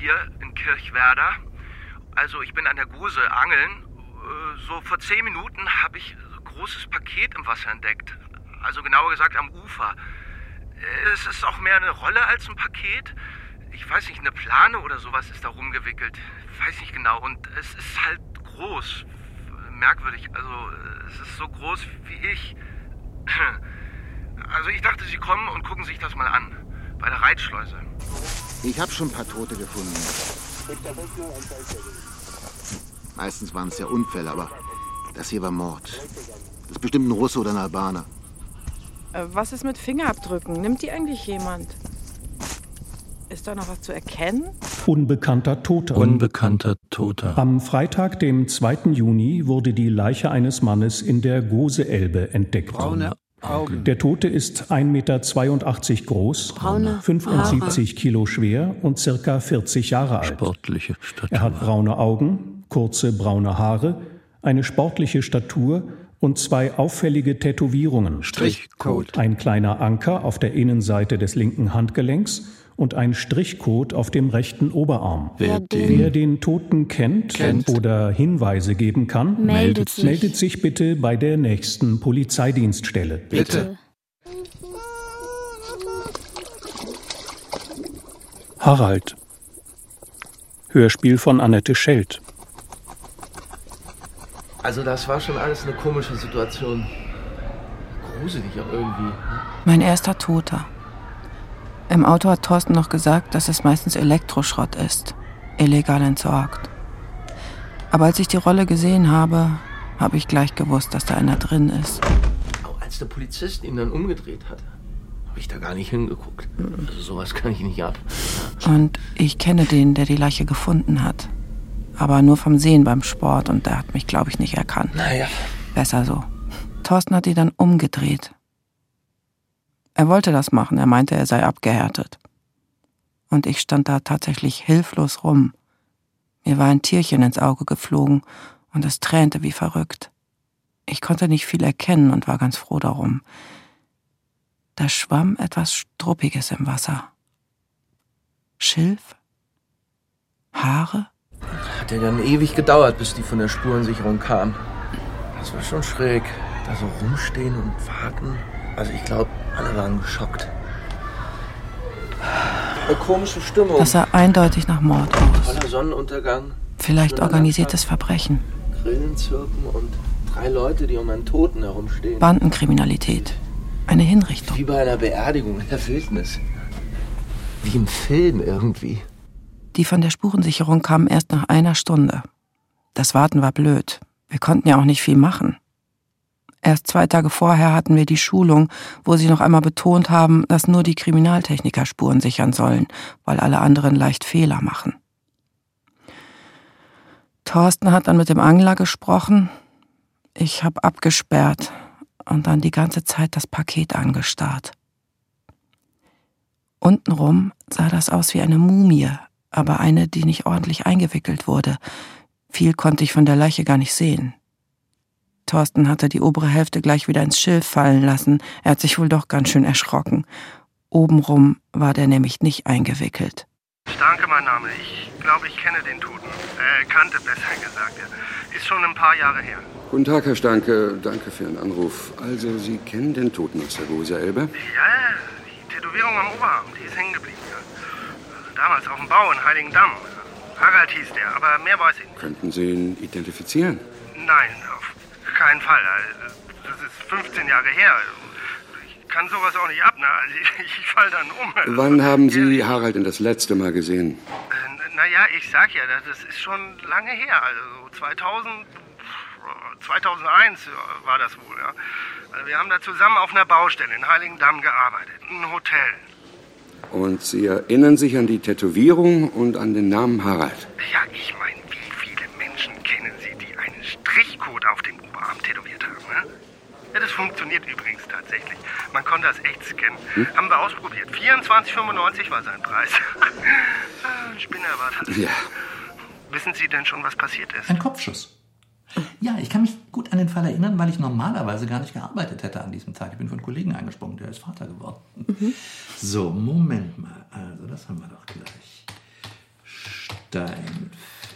hier in Kirchwerder. Also ich bin an der Gose angeln. So vor 10 Minuten habe ich ein großes Paket im Wasser entdeckt. Also genauer gesagt am Ufer. Es ist auch mehr eine Rolle als ein Paket. Ich weiß nicht, eine Plane oder sowas ist da rumgewickelt. Weiß nicht genau. Und es ist halt groß. Merkwürdig. Also es ist so groß wie ich. Also ich dachte, Sie kommen und gucken sich das mal an. Bei der Reitschleuse. Ich habe schon ein paar Tote gefunden. Meistens waren es ja Unfälle, aber das hier war Mord. Das ist bestimmt ein Russe oder ein Albaner. Was ist mit Fingerabdrücken? Nimmt die eigentlich jemand? Ist da noch was zu erkennen? Unbekannter Toter. Unbekannter Toter. Am Freitag, dem 2. Juni, wurde die Leiche eines Mannes in der Gose-Elbe entdeckt. Braune Augen. Der Tote ist 1,82 Meter groß, Braune 75 Kilo schwer und circa 40 Jahre alt. Sportliche Statur. Er hat braune Augen, kurze braune Haare, eine sportliche Statur und 2 auffällige Tätowierungen. Strichcode. Ein kleiner Anker auf der Innenseite des linken Handgelenks und ein Strichcode auf dem rechten Oberarm. Wer den Toten kennt oder Hinweise geben kann, meldet sich bitte bei der nächsten Polizeidienststelle. Bitte. Harald. Hörspiel von Annette Schelt. Also das war schon alles eine komische Situation. Gruselig auch irgendwie. Mein erster Toter. Im Auto hat Thorsten noch gesagt, dass es meistens Elektroschrott ist. Illegal entsorgt. Aber als ich die Rolle gesehen habe, habe ich gleich gewusst, dass da einer drin ist. Auch als der Polizist ihn dann umgedreht hat, habe ich da gar nicht hingeguckt. Also sowas kann ich nicht ab. Und ich kenne den, der die Leiche gefunden hat. Aber nur vom Sehen beim Sport und der hat mich, glaube ich, nicht erkannt. Naja. Besser so. Thorsten hat die dann umgedreht. Er wollte das machen, er meinte, er sei abgehärtet. Und ich stand da tatsächlich hilflos rum. Mir war ein Tierchen ins Auge geflogen und es tränte wie verrückt. Ich konnte nicht viel erkennen und war ganz froh darum. Da schwamm etwas Struppiges im Wasser. Schilf? Haare? Hat ja dann ewig gedauert, bis die von der Spurensicherung kamen. Das war schon schräg. Da so rumstehen und warten. Also ich glaube, alle waren geschockt. Eine komische Stimmung. Das sah eindeutig nach Mord aus. Voller Sonnenuntergang. Vielleicht organisiertes Verbrechen. Grillen zirpen und 3 Leute, die um einen Toten herumstehen. Bandenkriminalität. Eine Hinrichtung. Wie bei einer Beerdigung in der Wildnis. Wie im Film irgendwie. Die von der Spurensicherung kamen erst nach 1 Stunde. Das Warten war blöd. Wir konnten ja auch nicht viel machen. Erst 2 Tage vorher hatten wir die Schulung, wo sie noch einmal betont haben, dass nur die Kriminaltechniker Spuren sichern sollen, weil alle anderen leicht Fehler machen. Thorsten hat dann mit dem Angler gesprochen. Ich habe abgesperrt und dann die ganze Zeit das Paket angestarrt. Untenrum sah das aus wie eine Mumie, aber eine, die nicht ordentlich eingewickelt wurde. Viel konnte ich von der Leiche gar nicht sehen. Thorsten hatte die obere Hälfte gleich wieder ins Schilf fallen lassen. Er hat sich wohl doch ganz schön erschrocken. Obenrum war der nämlich nicht eingewickelt. Stanke, mein Name. Ich glaube, ich kenne den Toten. Kannte, besser gesagt. Ist schon ein paar Jahre her. Guten Tag, Herr Stanke. Danke für Ihren Anruf. Also, Sie kennen den Toten aus der Gose-Elbe? Ja, die Tätowierung am Oberarm, die ist hängen geblieben. Damals auf dem Bau in Heiligendamm. Harald hieß der, aber mehr weiß ich nicht. Könnten Sie ihn identifizieren? Nein, auf keinen Fall. Das ist 15 Jahre her. Ich kann sowas auch nicht ab, ne? Also ich fall dann um. Wann haben Sie Harald denn das letzte Mal gesehen? Naja, ich sag ja, das ist schon lange her. Also 2001 war das wohl, ja. Also wir haben da zusammen auf einer Baustelle in Heiligendamm gearbeitet. Ein Hotel. Und Sie erinnern sich an die Tätowierung und an den Namen Harald? Ja, ich meine, wie viele Menschen kennen Sie, die einen Strichcode auf dem Oberarm tätowiert haben, ne? Ja, das funktioniert übrigens tatsächlich. Man konnte das echt scannen. Haben wir ausprobiert. 24,95 war sein Preis. Ein Spinner war das. Ja. Wissen Sie denn schon, was passiert ist? Ein Kopfschuss. Ja, ich kann mich gut an den Fall erinnern, weil ich normalerweise gar nicht gearbeitet hätte an diesem Tag. Ich bin von einem Kollegen eingesprungen, der ist Vater geworden. So, Moment mal. Also, das haben wir doch gleich. Steinfeld.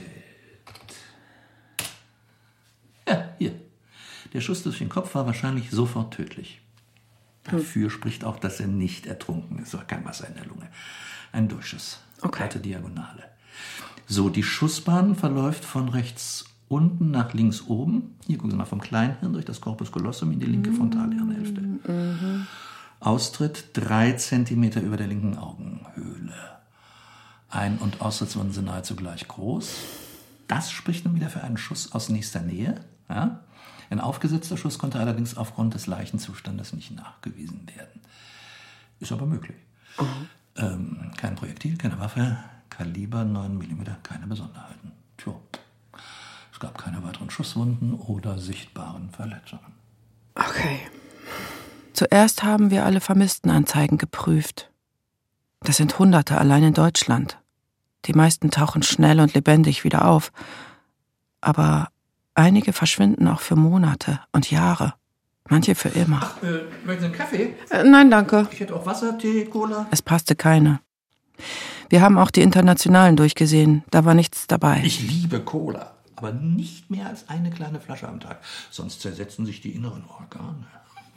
Ja, hier. Der Schuss durch den Kopf war wahrscheinlich sofort tödlich. Dafür spricht auch, dass er nicht ertrunken ist. Es war kein Wasser in der Lunge. Ein Durchschuss. Glatte Diagonale. So, die Schussbahn verläuft von rechts unten nach links oben. Hier gucken Sie mal, vom Kleinhirn durch das Corpus callosum in die linke Frontalhirnhälfte. Austritt 3 Zentimeter über der linken Augenhöhle. Ein- und Austrittswunden sind nahezu gleich groß. Das spricht nun wieder für einen Schuss aus nächster Nähe. Ja? Ein aufgesetzter Schuss konnte allerdings aufgrund des Leichenzustandes nicht nachgewiesen werden. Ist aber möglich. Kein Projektil, keine Waffe, Kaliber 9 mm, keine Besonderheiten. Tja, es gab keine weiteren Schusswunden oder sichtbaren Verletzungen. Okay. Zuerst haben wir alle Vermisstenanzeigen geprüft. Das sind Hunderte allein in Deutschland. Die meisten tauchen schnell und lebendig wieder auf. Aber einige verschwinden auch für Monate und Jahre. Manche für immer. Ach, möchten Sie einen Kaffee? Nein, danke. Ich hätte auch Wasser, Tee, Cola. Es passte keine. Wir haben auch die internationalen durchgesehen. Da war nichts dabei. Ich liebe Cola, aber nicht mehr als eine kleine Flasche am Tag. Sonst zersetzen sich die inneren Organe.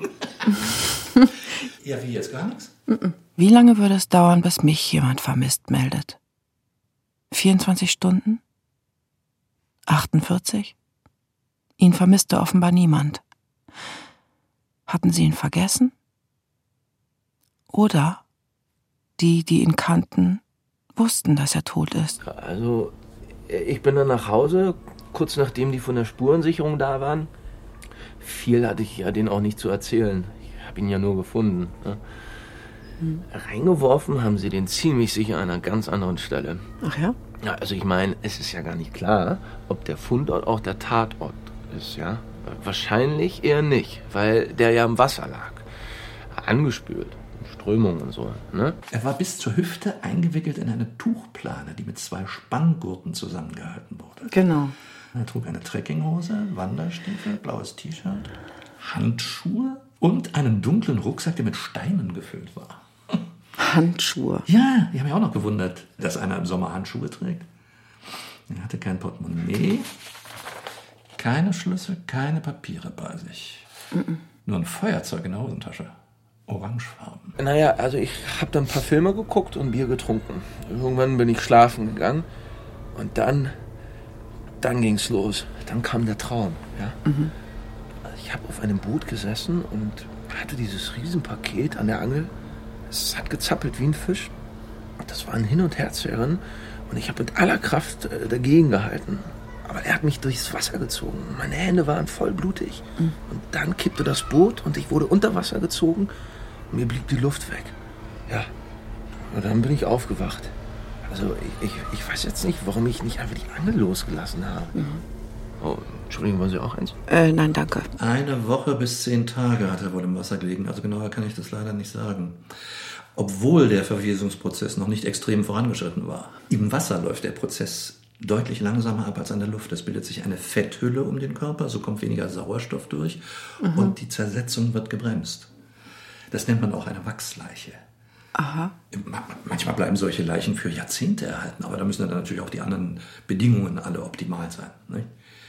Ja, wie jetzt gar nichts? Wie lange würde es dauern, bis mich jemand vermisst meldet? 24 Stunden? 48? Ihn vermisste offenbar niemand. Hatten sie ihn vergessen? Oder die ihn kannten, wussten, dass er tot ist. Also, ich bin dann nach Hause, kurz nachdem die von der Spurensicherung da waren. Viel hatte ich ja denen auch nicht zu erzählen. Ich habe ihn ja nur gefunden. Ne? Reingeworfen haben sie den ziemlich sicher an einer ganz anderen Stelle. Ach ja? Ja, also ich meine, es ist ja gar nicht klar, ob der Fundort auch der Tatort ist, ja? Wahrscheinlich eher nicht, weil der ja im Wasser lag. Angespült, Strömung und so, ne? Er war bis zur Hüfte eingewickelt in eine Tuchplane, die mit 2 Spanngurten zusammengehalten wurde. Genau. Er trug eine Trekkinghose, Wanderstiefel, blaues T-Shirt, Handschuhe und einen dunklen Rucksack, der mit Steinen gefüllt war. Handschuhe. Ja, ich habe mich auch noch gewundert, dass einer im Sommer Handschuhe trägt. Er hatte kein Portemonnaie, keine Schlüssel, keine Papiere bei sich. Nur ein Feuerzeug in der Hosentasche. Orangefarben. Naja, also ich habe dann ein paar Filme geguckt und Bier getrunken. Irgendwann bin ich schlafen gegangen und dann ging's los. Dann kam der Traum. Ja? Also ich habe auf einem Boot gesessen und hatte dieses Riesenpaket an der Angel. Es hat gezappelt wie ein Fisch. Das war ein Hin- und Herzerren und ich habe mit aller Kraft dagegen gehalten. Aber er hat mich durchs Wasser gezogen. Meine Hände waren voll blutig. Und dann kippte das Boot und ich wurde unter Wasser gezogen und mir blieb die Luft weg. Ja, und dann bin ich aufgewacht. Also ich weiß jetzt nicht, warum ich nicht einfach die Angel losgelassen habe. Oh, Entschuldigung, wollen Sie auch eins? Nein, danke. 1 Woche bis 10 Tage hat er wohl im Wasser gelegen. Also genauer kann ich das leider nicht sagen. Obwohl der Verwesungsprozess noch nicht extrem vorangeschritten war. Im Wasser läuft der Prozess deutlich langsamer ab als an der Luft. Es bildet sich eine Fetthülle um den Körper, so kommt weniger Sauerstoff durch und die Zersetzung wird gebremst. Das nennt man auch eine Wachsleiche. Aha. Manchmal bleiben solche Leichen für Jahrzehnte erhalten, aber da müssen dann natürlich auch die anderen Bedingungen alle optimal sein. Nicht?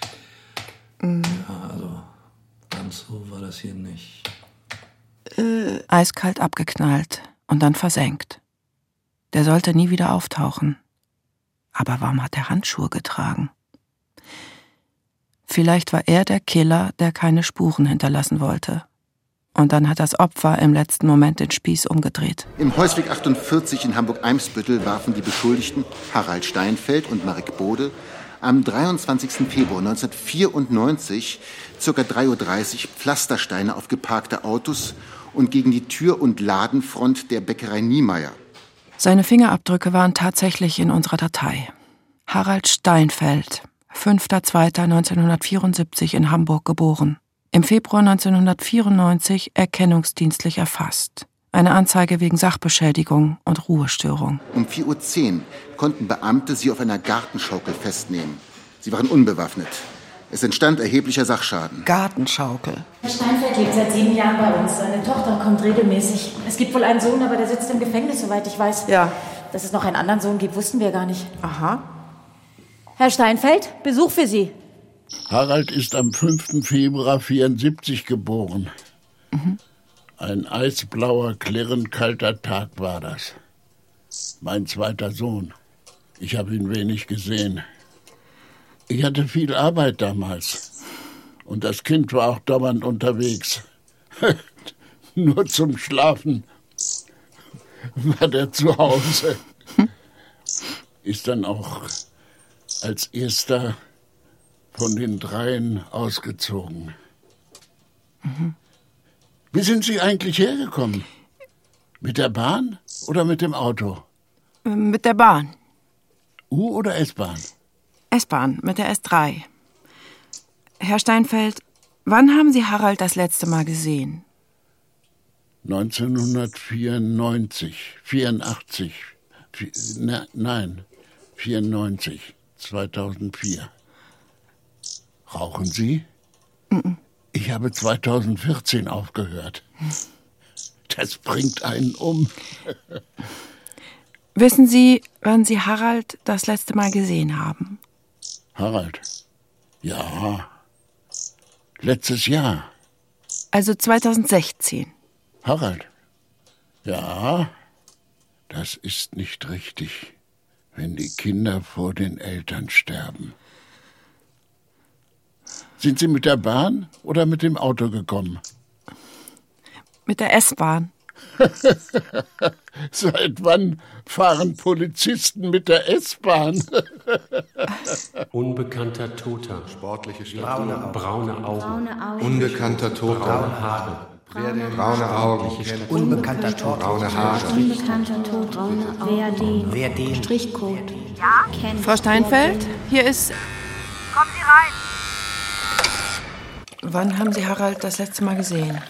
Ja, also ganz so war das hier nicht. Eiskalt abgeknallt und dann versenkt. Der sollte nie wieder auftauchen. Aber warum hat er Handschuhe getragen? Vielleicht war er der Killer, der keine Spuren hinterlassen wollte. Und dann hat das Opfer im letzten Moment den Spieß umgedreht. Im Heusweg 48 in Hamburg-Eimsbüttel warfen die Beschuldigten Harald Steinfeld und Marek Bode am 23. Februar 1994 ca. 3:30 Uhr Pflastersteine auf geparkte Autos und gegen die Tür- und Ladenfront der Bäckerei Niemeyer. Seine Fingerabdrücke waren tatsächlich in unserer Datei. Harald Steinfeld, 5.2.1974 in Hamburg geboren. Im Februar 1994 erkennungsdienstlich erfasst. Eine Anzeige wegen Sachbeschädigung und Ruhestörung. Um 4:10 Uhr konnten Beamte sie auf einer Gartenschaukel festnehmen. Sie waren unbewaffnet. Es entstand erheblicher Sachschaden. Gartenschaukel. Herr Steinfeld lebt seit 7 Jahren bei uns. Seine Tochter kommt regelmäßig. Es gibt wohl einen Sohn, aber der sitzt im Gefängnis, soweit ich weiß. Ja. Dass es noch einen anderen Sohn gibt, wussten wir gar nicht. Aha. Herr Steinfeld, Besuch für Sie. Harald ist am 5. Februar 1974 geboren. Ein eisblauer, klirrend kalter Tag war das. Mein zweiter Sohn. Ich habe ihn wenig gesehen. Ich hatte viel Arbeit damals. Und das Kind war auch dauernd unterwegs. Nur zum Schlafen war der zu Hause. Ist dann auch als erster von den dreien ausgezogen. Wie sind Sie eigentlich hergekommen? Mit der Bahn oder mit dem Auto? Mit der Bahn. U- oder S-Bahn? S-Bahn, mit der S3. Herr Steinfeld, wann haben Sie Harald das letzte Mal gesehen? 1994, 84. Nein, 94, 2004. Rauchen Sie? Ich habe 2014 aufgehört. Das bringt einen um. Wissen Sie, wann Sie Harald das letzte Mal gesehen haben? Harald? Ja. Letztes Jahr. Also 2016. Harald? Ja. Das ist nicht richtig, wenn die Kinder vor den Eltern sterben. Sind Sie mit der Bahn oder mit dem Auto gekommen? Mit der S-Bahn. Seit wann fahren Polizisten mit der S-Bahn? Unbekannter Toter. Sportliche Statur. Braune Augen. Unbekannter Toter. Braune Haare. Braune Augen. Unbekannter Toter. Braune Haare. Unbekannter Toter. Wer den? Strichcode. Ja? Frau Steinfeld, hier ist... Kommen Sie rein. Wann haben Sie Harald das letzte Mal gesehen?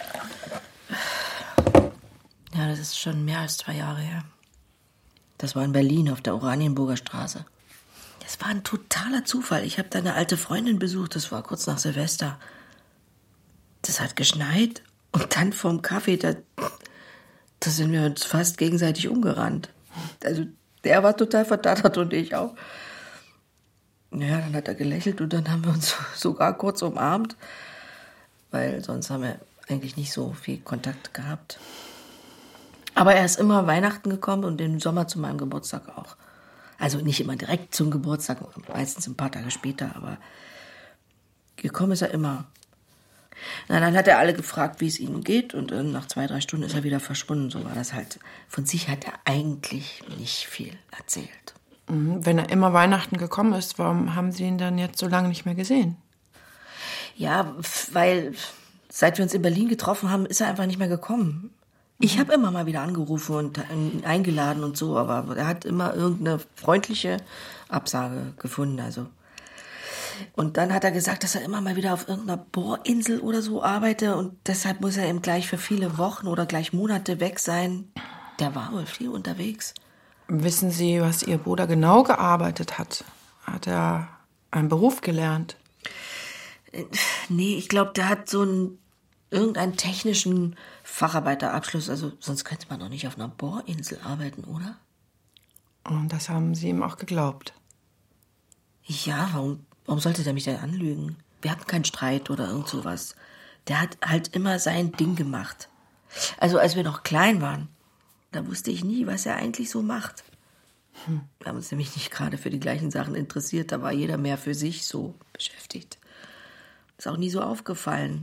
Ja, das ist schon mehr als 2 Jahre her. Das war in Berlin auf der Oranienburger Straße. Das war ein totaler Zufall. Ich habe da eine alte Freundin besucht, das war kurz nach Silvester. Das hat geschneit und dann vorm Kaffee, da sind wir uns fast gegenseitig umgerannt. Also der war total verdattert und ich auch. Naja, dann hat er gelächelt und dann haben wir uns sogar kurz umarmt, weil sonst haben wir eigentlich nicht so viel Kontakt gehabt. Aber er ist immer Weihnachten gekommen und im Sommer zu meinem Geburtstag auch. Also nicht immer direkt zum Geburtstag, meistens ein paar Tage später, aber gekommen ist er immer. Na, dann hat er alle gefragt, wie es ihnen geht und dann nach 2-3 Stunden ist er wieder verschwunden. So war das halt. Von sich hat er eigentlich nicht viel erzählt. Wenn er immer Weihnachten gekommen ist, warum haben Sie ihn dann jetzt so lange nicht mehr gesehen? Ja, weil seit wir uns in Berlin getroffen haben, ist er einfach nicht mehr gekommen. Ich habe immer mal wieder angerufen und ihn eingeladen und so, aber er hat immer irgendeine freundliche Absage gefunden. Also. Und dann hat er gesagt, dass er immer mal wieder auf irgendeiner Bohrinsel oder so arbeite und deshalb muss er eben gleich für viele Wochen oder gleich Monate weg sein. Der war wohl viel unterwegs. Wissen Sie, was Ihr Bruder genau gearbeitet hat? Hat er einen Beruf gelernt? Nee, ich glaube, der hat so irgendeinen technischen Facharbeiterabschluss. Also sonst könnte man doch nicht auf einer Bohrinsel arbeiten, oder? Und das haben Sie ihm auch geglaubt? Ja, warum sollte der mich denn anlügen? Wir hatten keinen Streit oder irgend sowas. Der hat halt immer sein Ding gemacht. Also als wir noch klein waren, da wusste ich nie, was er eigentlich so macht. Wir haben uns nämlich nicht gerade für die gleichen Sachen interessiert. Da war jeder mehr für sich so beschäftigt. Ist auch nie so aufgefallen.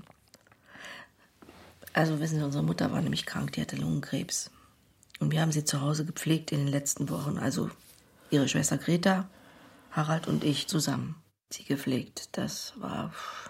Also wissen Sie, unsere Mutter war nämlich krank, die hatte Lungenkrebs. Und wir haben sie zu Hause gepflegt in den letzten Wochen. Also ihre Schwester Greta, Harald und ich zusammen. Sie gepflegt. Das war...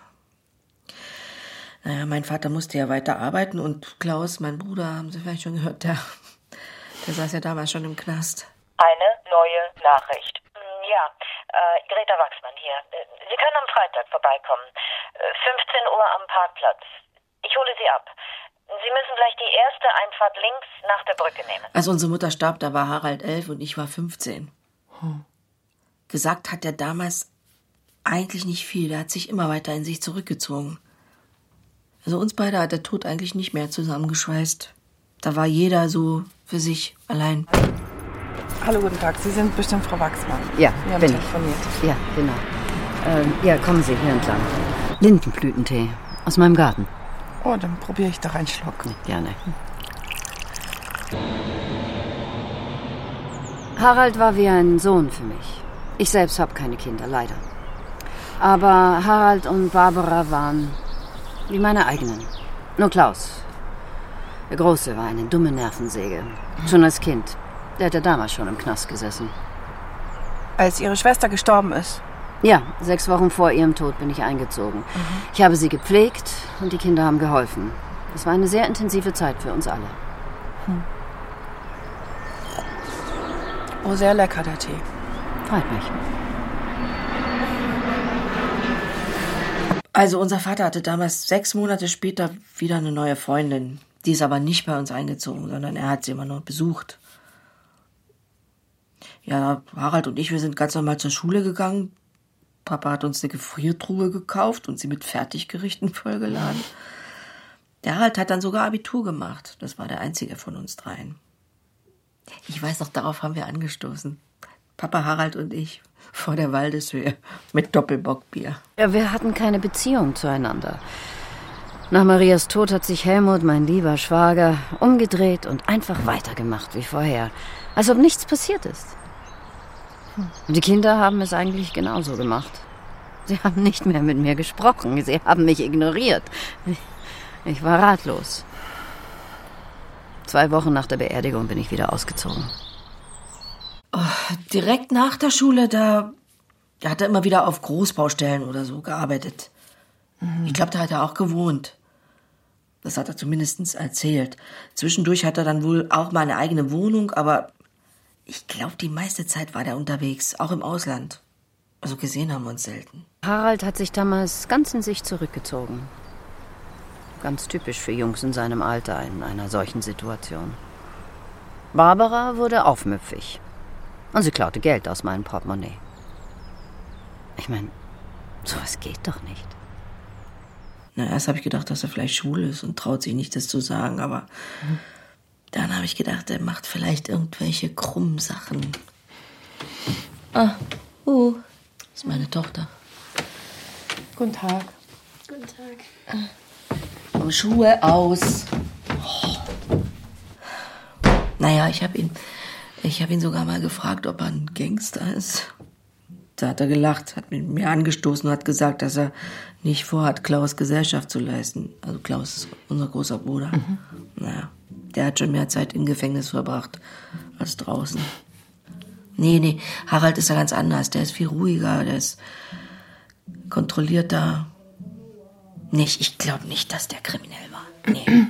Naja, mein Vater musste ja weiter arbeiten und Klaus, mein Bruder, haben Sie vielleicht schon gehört, der saß ja damals schon im Knast. Eine neue Nachricht. Ja, Greta Wachsmann hier. Sie können am Freitag vorbeikommen. 15 Uhr am Parkplatz. Ich hole Sie ab. Sie müssen gleich die erste Einfahrt links nach der Brücke nehmen. Als unsere Mutter starb, da war Harald 11 und ich war 15. Gesagt hat er damals eigentlich nicht viel. Der hat sich immer weiter in sich zurückgezogen. Also uns beide hat der Tod eigentlich nicht mehr zusammengeschweißt. Da war jeder so für sich allein. Hallo, guten Tag. Sie sind bestimmt Frau Wachsmann. Ja, Wir haben bin ich. telefoniert. Ja, genau. Ja, kommen Sie hier entlang. Lindenblütentee aus meinem Garten. Oh, dann probiere ich doch einen Schluck. Gerne. Harald war wie ein Sohn für mich. Ich selbst habe keine Kinder, leider. Aber Harald und Barbara waren wie meine eigenen. Nur Klaus, der Große, war eine dumme Nervensäge. Schon als Kind. Der hätte damals schon im Knast gesessen. Als Ihre Schwester gestorben ist? Ja, 6 Wochen vor ihrem Tod bin ich eingezogen. Ich habe sie gepflegt und die Kinder haben geholfen. Das war eine sehr intensive Zeit für uns alle. Oh, sehr lecker, der Tee. Freut mich. Also unser Vater hatte damals 6 Monate später wieder eine neue Freundin. Die ist aber nicht bei uns eingezogen, sondern er hat sie immer noch besucht. Ja, Harald und ich, wir sind ganz normal zur Schule gegangen. Papa hat uns eine Gefriertruhe gekauft und sie mit Fertiggerichten vollgeladen. Der Harald hat dann sogar Abitur gemacht. Das war der einzige von uns dreien. Ich weiß noch, darauf haben wir angestoßen. Papa, Harald und ich vor der Waldeshöhe mit Doppelbockbier. Ja, wir hatten keine Beziehung zueinander. Nach Marias Tod hat sich Helmut, mein lieber Schwager, umgedreht und einfach weitergemacht wie vorher. Als ob nichts passiert ist. Und die Kinder haben es eigentlich genauso gemacht. Sie haben nicht mehr mit mir gesprochen. Sie haben mich ignoriert. Ich war ratlos. 2 Wochen nach der Beerdigung bin ich wieder ausgezogen. Oh, direkt nach der Schule, da hat er immer wieder auf Großbaustellen oder so gearbeitet. Ich glaube, da hat er auch gewohnt. Das hat er zumindest erzählt. Zwischendurch hat er dann wohl auch mal eine eigene Wohnung, aber ich glaube, die meiste Zeit war der unterwegs, auch im Ausland. Also gesehen haben wir uns selten. Harald hat sich damals ganz in sich zurückgezogen. Ganz typisch für Jungs in seinem Alter in einer solchen Situation. Barbara wurde aufmüpfig. Und sie klaute Geld aus meinem Portemonnaie. Ich meine, sowas geht doch nicht. Na, erst habe ich gedacht, dass er vielleicht schwul ist und traut sich nicht, das zu sagen, aber dann habe ich gedacht, er macht vielleicht irgendwelche krummen Sachen. Das ist meine Tochter. Guten Tag. Guten Tag. Schuhe aus. Oh. Naja, ich habe ihn sogar mal gefragt, ob er ein Gangster ist. Da hat er gelacht, hat mit mir angestoßen und hat gesagt, dass er nicht vorhat, Klaus Gesellschaft zu leisten. Also Klaus ist unser großer Bruder. Naja, der hat schon mehr Zeit im Gefängnis verbracht als draußen. Nee, Harald ist ja ganz anders. Der ist viel ruhiger, der ist kontrollierter. Ich glaube nicht, dass der kriminell war. Nee.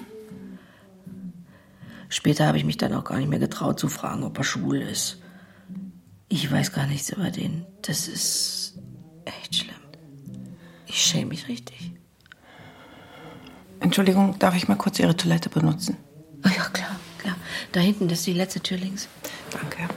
Später habe ich mich dann auch gar nicht mehr getraut zu fragen, ob er schwul ist. Ich weiß gar nichts über den. Das ist echt schlimm. Ich schäme mich richtig. Entschuldigung, darf ich mal kurz Ihre Toilette benutzen? Oh ja, klar. Da hinten, das ist die letzte Tür links. Danke.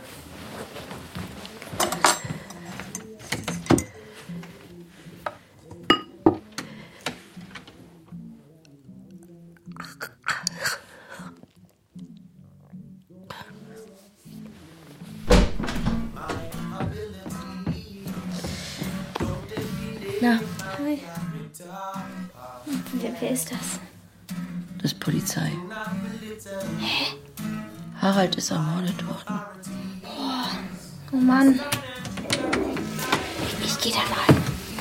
Na, hi. Wer ist das? Das ist Polizei. Hä? Harald ist ermordet worden. Boah, oh Mann. Ich gehe da mal.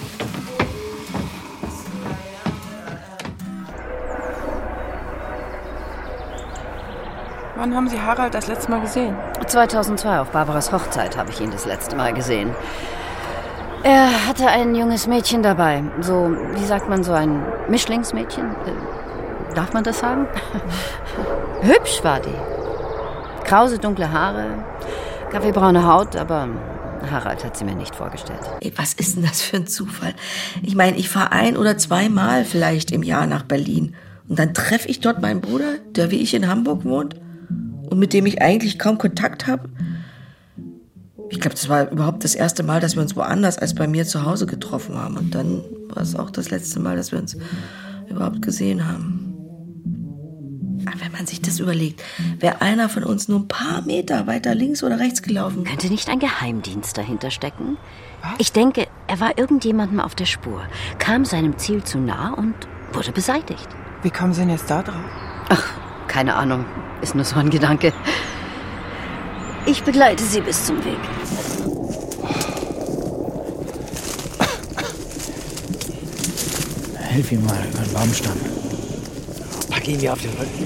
Wann haben Sie Harald das letzte Mal gesehen? 2002 auf Barbaras Hochzeit habe ich ihn das letzte Mal gesehen. Er hatte ein junges Mädchen dabei. So, wie sagt man, so ein Mischlingsmädchen? Darf man das sagen? Hübsch war die. Krause, dunkle Haare, kaffeebraune Haut, aber Harald hat sie mir nicht vorgestellt. Ey, was ist denn das für ein Zufall? Ich meine, ich fahre 1 oder 2 Mal vielleicht im Jahr nach Berlin. Und dann treffe ich dort meinen Bruder, der wie ich in Hamburg wohnt und mit dem ich eigentlich kaum Kontakt habe. Ich glaube, das war überhaupt das erste Mal, dass wir uns woanders als bei mir zu Hause getroffen haben. Und dann war es auch das letzte Mal, dass wir uns überhaupt gesehen haben. Wenn man sich das überlegt, wäre einer von uns nur ein paar Meter weiter links oder rechts gelaufen. Könnte nicht ein Geheimdienst dahinter stecken? Was? Ich denke, er war irgendjemandem auf der Spur, kam seinem Ziel zu nah und wurde beseitigt. Wie kommen Sie denn jetzt da drauf? Ach, keine Ahnung. Ist nur so ein Gedanke. Ich begleite Sie bis zum Weg. Hilf ihm mal über den Baumstamm. Pack ihn wie auf den Rücken.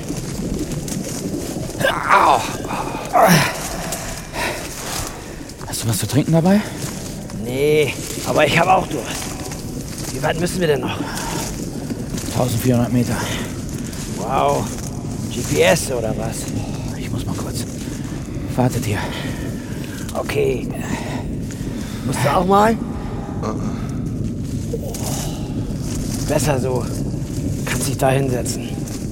Hast du was zu trinken dabei? Nee, aber ich habe auch Durst. Wie weit müssen wir denn noch? 1400 Meter. Wow. GPS oder was? Ich muss mal kurz. Wartet hier. Okay. Musst du auch mal? Besser so. Kannst dich da hinsetzen.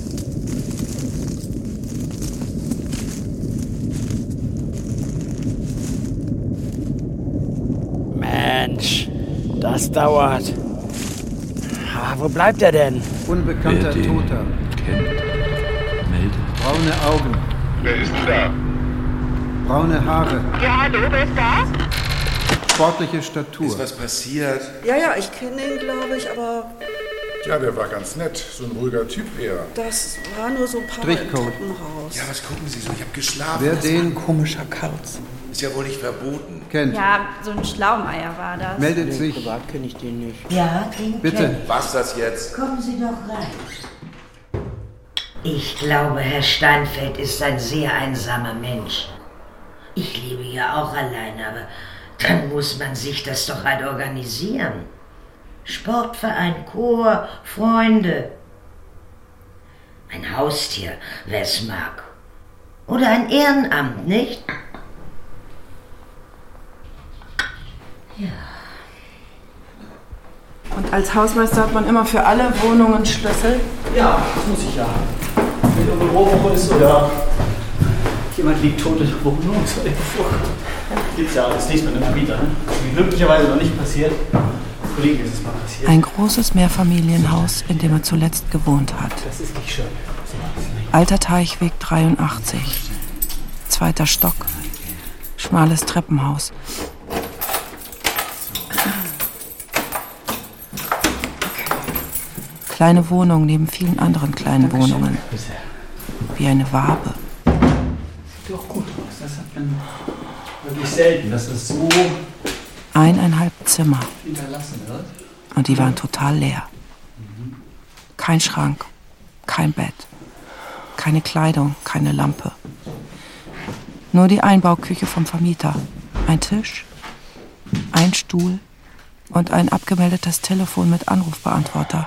Mensch, das dauert. Wo bleibt er denn? Unbekannter Toter. Kennt. Meldet. Braune Augen. Wer ist da? Braune Haare. Ja, hallo, wer ist da? Sportliche Statur. Ist was passiert? Ja, ich kenne ihn, glaube ich, aber... Ja, der war ganz nett. So ein ruhiger Typ eher. Das war nur so ein paar Mal im Treppenhaus. Ja, was gucken Sie so? Ich hab geschlafen. Wer den... Komischer Kauz. Ist ja wohl nicht verboten. Kennt. Ja, so ein Schlaumeier war das. Meldet sich. Privat kenne ich den nicht. Ja, den Bitte. kenn ich. Was das jetzt? Kommen Sie doch rein. Ich glaube, Herr Steinfeld ist ein sehr einsamer Mensch. Ich lebe ja auch allein, aber dann muss man sich das doch halt organisieren. Sportverein, Chor, Freunde. Ein Haustier, wer es mag. Oder ein Ehrenamt, nicht? Ja. Und als Hausmeister hat man immer für alle Wohnungen Schlüssel? Ja, das muss ich ja. Wenn eine Bürowoche ist oder jemand liegt tot in der Wohnung, gibt's ja alles nicht mit einem Mieter. Ne? Wie glücklicherweise noch nicht passiert. Kollegen ist es mal passiert. Ein großes Mehrfamilienhaus, in dem er zuletzt gewohnt hat. Das ist nicht schön. Alter Teichweg 83. 2. Stock. Schmales Treppenhaus. Kleine Wohnung neben vielen anderen kleinen Wohnungen. Wie eine Wabe. Sieht doch gut aus. Das hat man wirklich selten. Das ist so 1,5 Zimmer. hinterlassen wird. Und die waren total leer. Kein Schrank, kein Bett, keine Kleidung, keine Lampe. Nur die Einbauküche vom Vermieter. Ein Tisch, ein Stuhl und ein abgemeldetes Telefon mit Anrufbeantworter.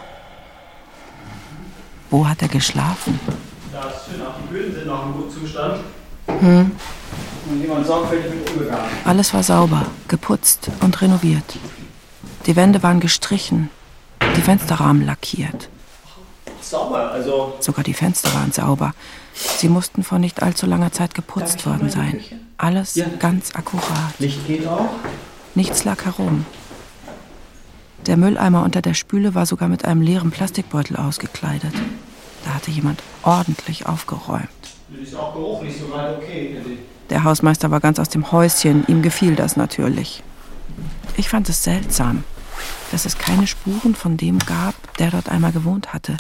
Wo hat er geschlafen? Da ist schön, auch die Böden sind noch im guten Zustand. Und jemand sorgfältig mit umgegangen. Alles war sauber, geputzt und renoviert. Die Wände waren gestrichen, die Fensterrahmen lackiert. Sauber, also. Sogar die Fenster waren sauber. Sie mussten vor nicht allzu langer Zeit geputzt worden sein. Alles ganz akkurat. Licht geht auch. Nichts lag herum. Der Mülleimer unter der Spüle war sogar mit einem leeren Plastikbeutel ausgekleidet. Da hatte jemand ordentlich aufgeräumt. Ist auch Geruch nicht so weit okay. Der Hausmeister war ganz aus dem Häuschen. Ihm gefiel das natürlich. Ich fand es seltsam, dass es keine Spuren von dem gab, der dort einmal gewohnt hatte.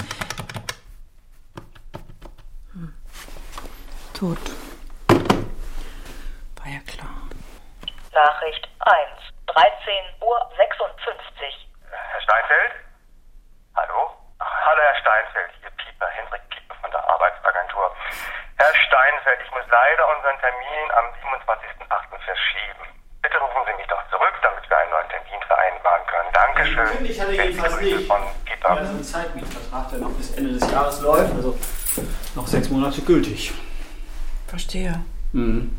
Tot. War ja klar. Nachricht 1, 13:56 Uhr. Herr Steinfeld? Hallo? Hallo, Herr Steinfeld. Hier Pieper, Hendrik Pieper von der Arbeitsagentur. Herr Steinfeld, ich muss leider unseren Termin am 27.08. verschieben. Bitte rufen Sie mich doch zurück, damit wir einen neuen Termin vereinbaren können. Dankeschön. Ich hatte jedenfalls nicht. Von Pieper. Ja, so ein Zeitmietvertrag, der noch bis Ende des Jahres läuft. Also noch 6 Monate gültig. Verstehe. Mhm.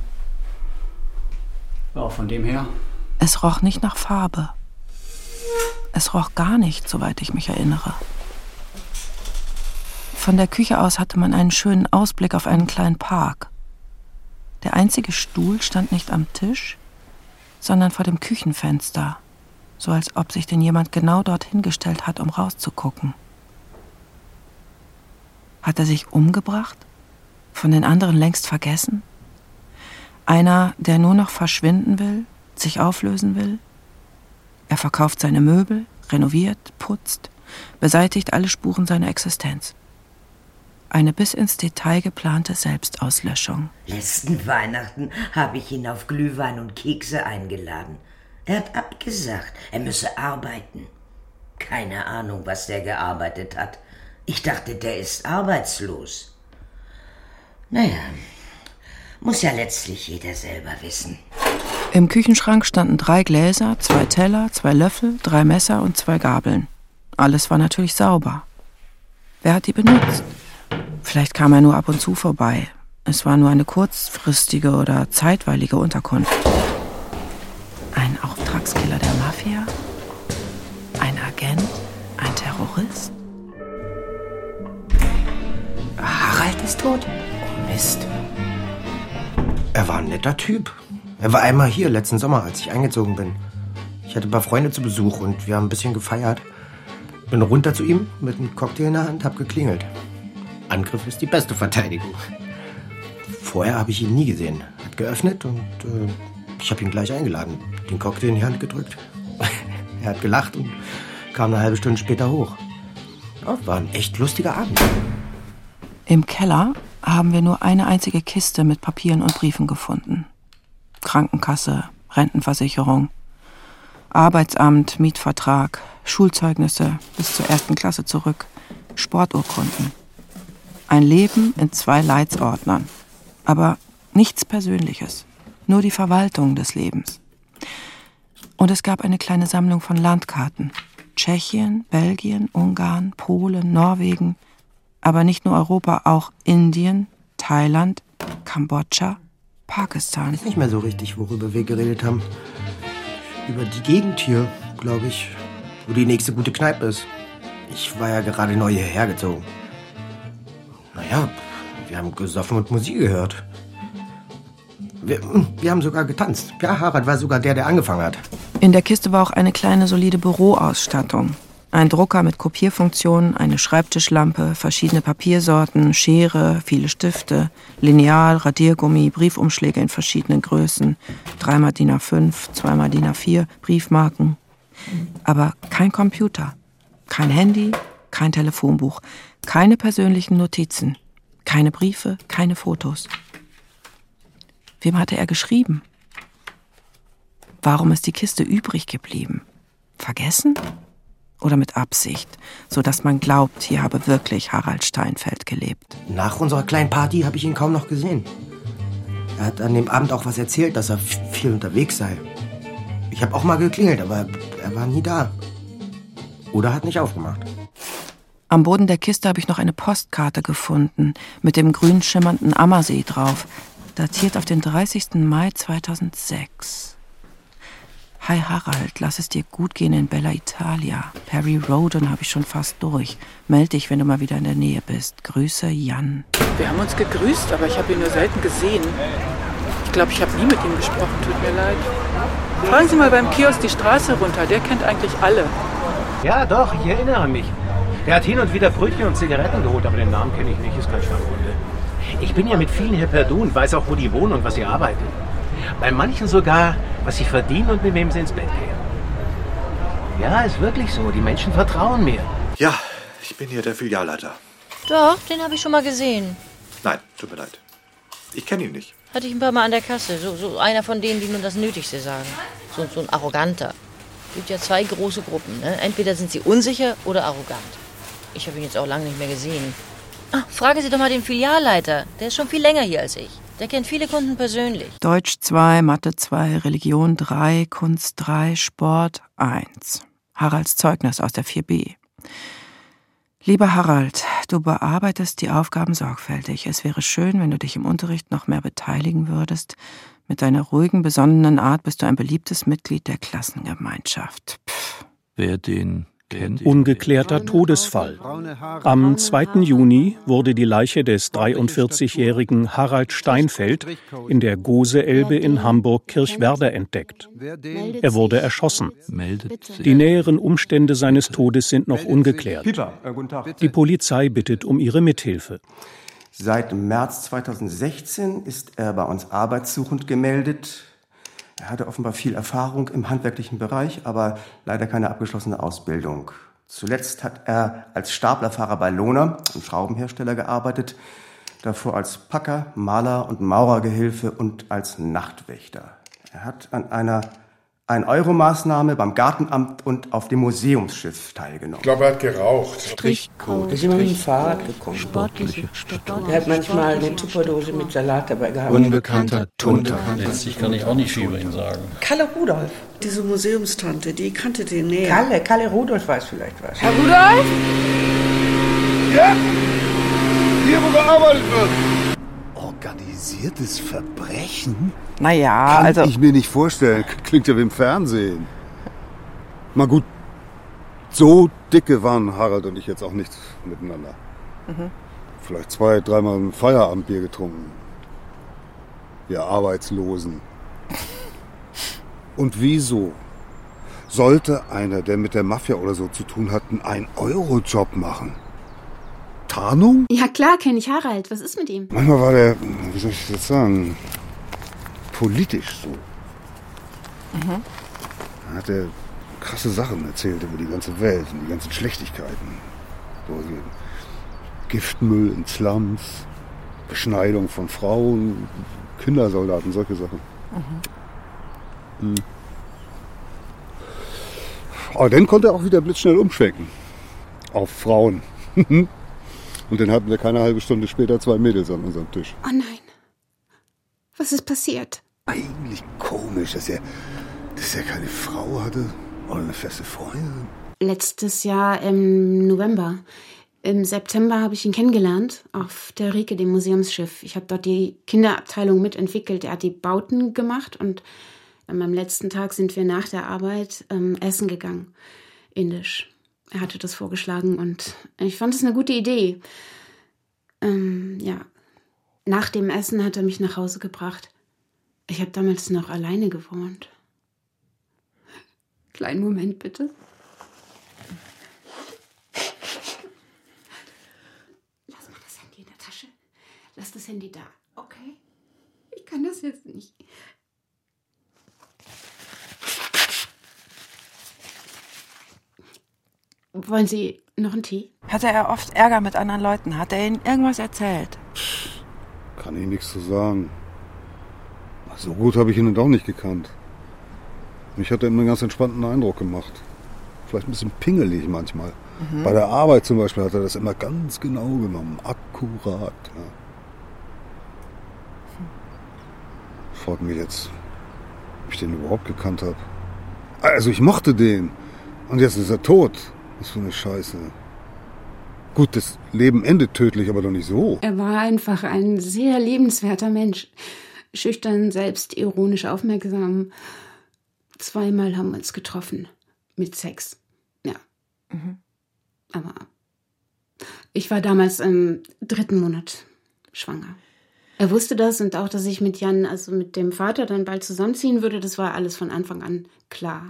Ja, von dem her. Es roch nicht nach Farbe. Es roch gar nicht, soweit ich mich erinnere. Von der Küche aus hatte man einen schönen Ausblick auf einen kleinen Park. Der einzige Stuhl stand nicht am Tisch, sondern vor dem Küchenfenster, so als ob sich denn jemand genau dorthin gestellt hat, um rauszugucken. Hat er sich umgebracht Von den anderen längst vergessen? Einer, der nur noch verschwinden will, sich auflösen will? Er verkauft seine Möbel, renoviert, putzt, beseitigt alle Spuren seiner Existenz. Eine bis ins Detail geplante Selbstauslöschung. Letzten Weihnachten habe ich ihn auf Glühwein und Kekse eingeladen. Er hat abgesagt, er müsse arbeiten. Keine Ahnung, was der gearbeitet hat. Ich dachte, der ist arbeitslos. Naja, muss ja letztlich jeder selber wissen. Im Küchenschrank standen 3 Gläser, 2 Teller, 2 Löffel, 3 Messer und 2 Gabeln. Alles war natürlich sauber. Wer hat die benutzt? Vielleicht kam er nur ab und zu vorbei. Es war nur eine kurzfristige oder zeitweilige Unterkunft. Ein Auftragskiller der Mafia? Ein Agent? Ein Terrorist? Harald ist tot? Oh Mist. Er war ein netter Typ. Er war einmal hier, letzten Sommer, als ich eingezogen bin. Ich hatte ein paar Freunde zu Besuch und wir haben ein bisschen gefeiert. Bin runter zu ihm mit einem Cocktail in der Hand, hab geklingelt. Angriff ist die beste Verteidigung. Vorher habe ich ihn nie gesehen. Hat geöffnet und ich habe ihn gleich eingeladen. Den Cocktail in die Hand gedrückt. Er hat gelacht und kam eine halbe Stunde später hoch. Ja, war ein echt lustiger Abend. Im Keller haben wir nur eine einzige Kiste mit Papieren und Briefen gefunden. Krankenkasse, Rentenversicherung, Arbeitsamt, Mietvertrag, Schulzeugnisse bis zur 1. Klasse zurück, Sporturkunden. Ein Leben in 2 Leitsordnern, aber nichts Persönliches, nur die Verwaltung des Lebens. Und es gab eine kleine Sammlung von Landkarten. Tschechien, Belgien, Ungarn, Polen, Norwegen, aber nicht nur Europa, auch Indien, Thailand, Kambodscha, Pakistan. Ich weiß nicht mehr so richtig, worüber wir geredet haben. Über die Gegend hier, glaube ich, wo die nächste gute Kneipe ist. Ich war ja gerade neu hierher gezogen. Naja, wir haben gesoffen und Musik gehört. Wir haben sogar getanzt. Ja, Harald war sogar der angefangen hat. In der Kiste war auch eine kleine, solide Büroausstattung. Ein Drucker mit Kopierfunktion, eine Schreibtischlampe, verschiedene Papiersorten, Schere, viele Stifte, Lineal, Radiergummi, Briefumschläge in verschiedenen Größen, 3x DIN A5, 2x DIN A4, Briefmarken. Aber kein Computer, kein Handy, kein Telefonbuch, keine persönlichen Notizen, keine Briefe, keine Fotos. Wem hatte er geschrieben? Warum ist die Kiste übrig geblieben? Vergessen? Oder mit Absicht, sodass man glaubt, hier habe wirklich Harald Steinfeld gelebt. Nach unserer kleinen Party habe ich ihn kaum noch gesehen. Er hat an dem Abend auch was erzählt, dass er viel unterwegs sei. Ich habe auch mal geklingelt, aber er war nie da. Oder hat nicht aufgemacht. Am Boden der Kiste habe ich noch eine Postkarte gefunden, mit dem grün schimmernden Ammersee drauf, datiert auf den 30. Mai 2006. Hi Harald, lass es dir gut gehen in Bella Italia. Perry Roden habe ich schon fast durch. Meld dich, wenn du mal wieder in der Nähe bist. Grüße, Jan. Wir haben uns gegrüßt, aber ich habe ihn nur selten gesehen. Ich glaube, ich habe nie mit ihm gesprochen, tut mir leid. Fragen Sie mal beim Kiosk die Straße runter, der kennt eigentlich alle. Ja, doch, ich erinnere mich. Der hat hin und wieder Brötchen und Zigaretten geholt, aber den Namen kenne ich nicht, ist kein Stammkunde. Ich bin ja mit vielen hier per Du und weiß auch, wo die wohnen und was sie arbeiten. Bei manchen sogar, was sie verdienen und mit wem sie ins Bett gehen. Ja, ist wirklich so. Die Menschen vertrauen mir. Ja, ich bin hier der Filialleiter. Doch, den habe ich schon mal gesehen. Nein, tut mir leid. Ich kenne ihn nicht. Hatte ich ein paar Mal an der Kasse. So einer von denen, die nur das Nötigste sagen. So ein Arroganter. Es gibt ja 2 große Gruppen. Ne? Entweder sind sie unsicher oder arrogant. Ich habe ihn jetzt auch lange nicht mehr gesehen. Fragen Sie doch mal den Filialleiter. Der ist schon viel länger hier als ich. Der kennt viele Kunden persönlich. Deutsch 2, Mathe 2, Religion 3, Kunst 3, Sport 1. Haralds Zeugnis aus der 4b. Lieber Harald, du bearbeitest die Aufgaben sorgfältig. Es wäre schön, wenn du dich im Unterricht noch mehr beteiligen würdest. Mit deiner ruhigen, besonnenen Art bist du ein beliebtes Mitglied der Klassengemeinschaft. Wer den kennt? Ungeklärter Todesfall. Am 2. Juni wurde die Leiche des 43-jährigen Harald Steinfeld in der Gose-Elbe in Hamburg-Kirchwerder entdeckt. Er wurde erschossen. Die näheren Umstände seines Todes sind noch ungeklärt. Die Polizei bittet um ihre Mithilfe. Seit März 2016 ist er bei uns arbeitssuchend gemeldet. Er hatte offenbar viel Erfahrung im handwerklichen Bereich, aber leider keine abgeschlossene Ausbildung. Zuletzt hat er als Staplerfahrer bei Lohner, einem Schraubenhersteller, gearbeitet, davor als Packer, Maler und Maurergehilfe und als Nachtwächter. Er hat an einer 1-Euro-Maßnahme beim Gartenamt und auf dem Museumsschiff teilgenommen. Ich glaube, er hat geraucht. Strichcode. Der ist immer mit dem Fahrrad gekommen. Sportliche Statur. Der hat manchmal eine Tupperdose mit Salat dabei gehabt. Unbekannter Toter. Letztlich kann ich auch nicht viel über ihn sagen. Kalle Rudolf. Diese Museumstante, die kannte den näher. Kalle Rudolf weiß vielleicht was. Herr Rudolf? Ja! Hier, wo gearbeitet wird. Organisiertes Verbrechen? Naja, Kann ich mir nicht vorstellen. Klingt ja wie im Fernsehen. Mal gut, so dicke waren Harald und ich jetzt auch nicht miteinander. Vielleicht 2-3 Mal ein Feierabendbier getrunken. Wir Arbeitslosen. Und wieso sollte einer, der mit der Mafia oder so zu tun hat, einen 1-Euro-Job machen? Tarnung? Ja klar, kenne ich Harald. Was ist mit ihm? Manchmal war der, wie soll ich das sagen, politisch so. Da hat er krasse Sachen erzählt über die ganze Welt und die ganzen Schlechtigkeiten. So, Giftmüll in Slums, Beschneidung von Frauen, Kindersoldaten, solche Sachen. Aber dann konnte er auch wieder blitzschnell umschwenken. Auf Frauen. Und dann hatten wir keine halbe Stunde später 2 Mädels an unserem Tisch. Oh nein. Was ist passiert? Eigentlich komisch, dass er keine Frau hatte oder eine feste Freundin. Letztes Jahr im November. Im September habe ich ihn kennengelernt, auf der Rike, dem Museumsschiff. Ich habe dort die Kinderabteilung mitentwickelt. Er hat die Bauten gemacht und am letzten Tag sind wir nach der Arbeit essen gegangen. Indisch. Er hatte das vorgeschlagen und ich fand es eine gute Idee. Ja. Nach dem Essen hat er mich nach Hause gebracht. Ich habe damals noch alleine gewohnt. Kleinen Moment, bitte. Lass mal das Handy in der Tasche. Lass das Handy da, okay? Ich kann das jetzt nicht. Wollen Sie noch einen Tee? Hatte er oft Ärger mit anderen Leuten? Hat er Ihnen irgendwas erzählt? Kann ich nichts zu sagen. So gut habe ich ihn doch nicht gekannt. Mich hat er immer einen ganz entspannten Eindruck gemacht. Vielleicht ein bisschen pingelig manchmal. Bei der Arbeit zum Beispiel hat er das immer ganz genau genommen. Akkurat. Ja. Ich frage mich jetzt, ob ich den überhaupt gekannt habe. Also ich mochte den. Und jetzt ist er tot. Was für eine Scheiße. Gut, das Leben endet tödlich, aber doch nicht so. Er war einfach ein sehr liebenswerter Mensch. Schüchtern, selbstironisch, aufmerksam. 2-mal haben wir uns getroffen. Mit Sex. Ja. Aber ich war damals im 3. Monat schwanger. Er wusste das und auch, dass ich mit Jan, also mit dem Vater, dann bald zusammenziehen würde. Das war alles von Anfang an klar.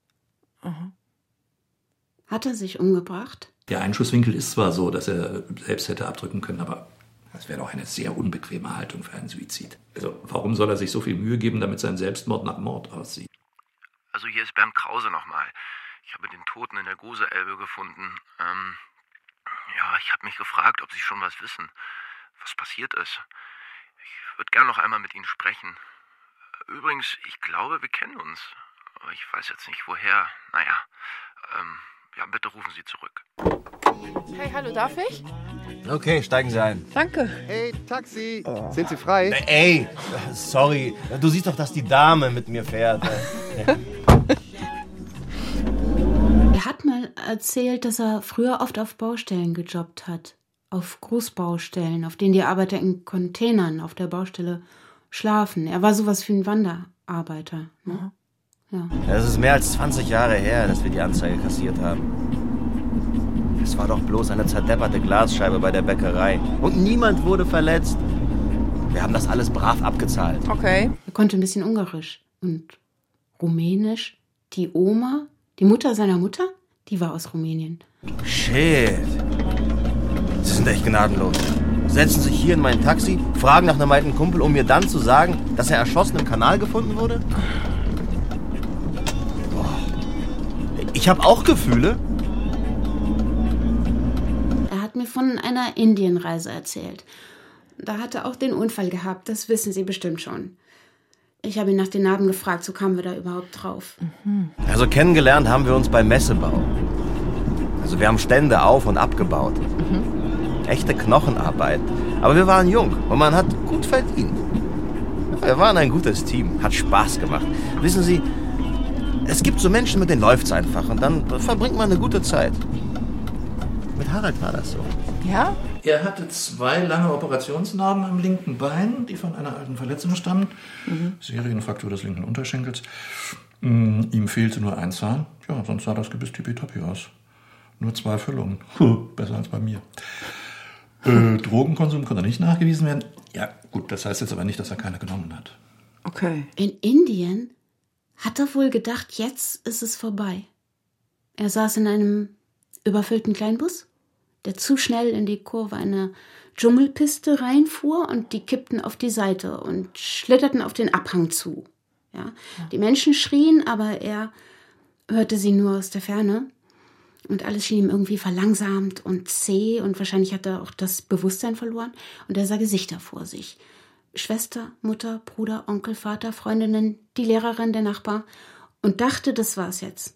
Hat er sich umgebracht? Der Einschusswinkel ist zwar so, dass er selbst hätte abdrücken können, aber das wäre doch eine sehr unbequeme Haltung für einen Suizid. Also warum soll er sich so viel Mühe geben, damit sein Selbstmord nach Mord aussieht? Also hier ist Bernd Krause nochmal. Ich habe den Toten in der Goseelbe gefunden. Ich habe mich gefragt, ob Sie schon was wissen, was passiert ist. Ich würde gern noch einmal mit Ihnen sprechen. Übrigens, ich glaube, wir kennen uns. Aber ich weiß jetzt nicht, woher. Bitte rufen Sie zurück. Hey, hallo, darf ich? Okay, steigen Sie ein. Danke. Hey, Taxi. Sind Sie frei? Ey, sorry. Du siehst doch, dass die Dame mit mir fährt. Er hat mal erzählt, dass er früher oft auf Baustellen gejobbt hat. Auf Großbaustellen, auf denen die Arbeiter in Containern auf der Baustelle schlafen. Er war sowas wie ein Wanderarbeiter. Ne? Ja. Es ist mehr als 20 Jahre her, dass wir die Anzeige kassiert haben. Es war doch bloß eine zerdepperte Glasscheibe bei der Bäckerei. Und niemand wurde verletzt. Wir haben das alles brav abgezahlt. Okay. Er konnte ein bisschen Ungarisch und Rumänisch. Die Oma, die Mutter seiner Mutter, die war aus Rumänien. Shit. Sie sind echt gnadenlos. setzen sich hier in mein Taxi, fragen nach einem alten Kumpel, um mir dann zu sagen, dass er erschossen im Kanal gefunden wurde? Ich habe auch Gefühle. Er hat mir von einer Indienreise erzählt. Da hat er auch den Unfall gehabt, das wissen Sie bestimmt schon. Ich habe ihn nach den Narben gefragt, so kamen wir da überhaupt drauf. Also kennengelernt haben wir uns beim Messebau. Also wir haben Stände auf- und abgebaut. Echte Knochenarbeit. Aber wir waren jung und man hat gut verdient. Wir waren ein gutes Team, hat Spaß gemacht. Wissen Sie, es gibt so Menschen, mit denen läuft's einfach und dann verbringt man eine gute Zeit. Mit Harald war das so. Ja? Er hatte 2 lange Operationsnarben am linken Bein, die von einer alten Verletzung stammen. Serienfraktur des linken Unterschenkels. Ihm fehlte nur ein Zahn. Ja, sonst sah das Gebiss tippitoppi aus. Nur 2 Füllungen. Besser als bei mir. Drogenkonsum konnte nicht nachgewiesen werden. Ja, gut, das heißt jetzt aber nicht, dass er keine genommen hat. Okay. In Indien hat er wohl gedacht, jetzt ist es vorbei. Er saß in einem überfüllten Kleinbus, der zu schnell in die Kurve einer Dschungelpiste reinfuhr und die kippten auf die Seite und schlitterten auf den Abhang zu. Ja? Die Menschen schrien, aber er hörte sie nur aus der Ferne. Und alles schien ihm irgendwie verlangsamt und zäh und wahrscheinlich hat er auch das Bewusstsein verloren. Und er sah Gesichter vor sich. Schwester, Mutter, Bruder, Onkel, Vater, Freundinnen, die Lehrerin, der Nachbar. Und dachte, das war's jetzt.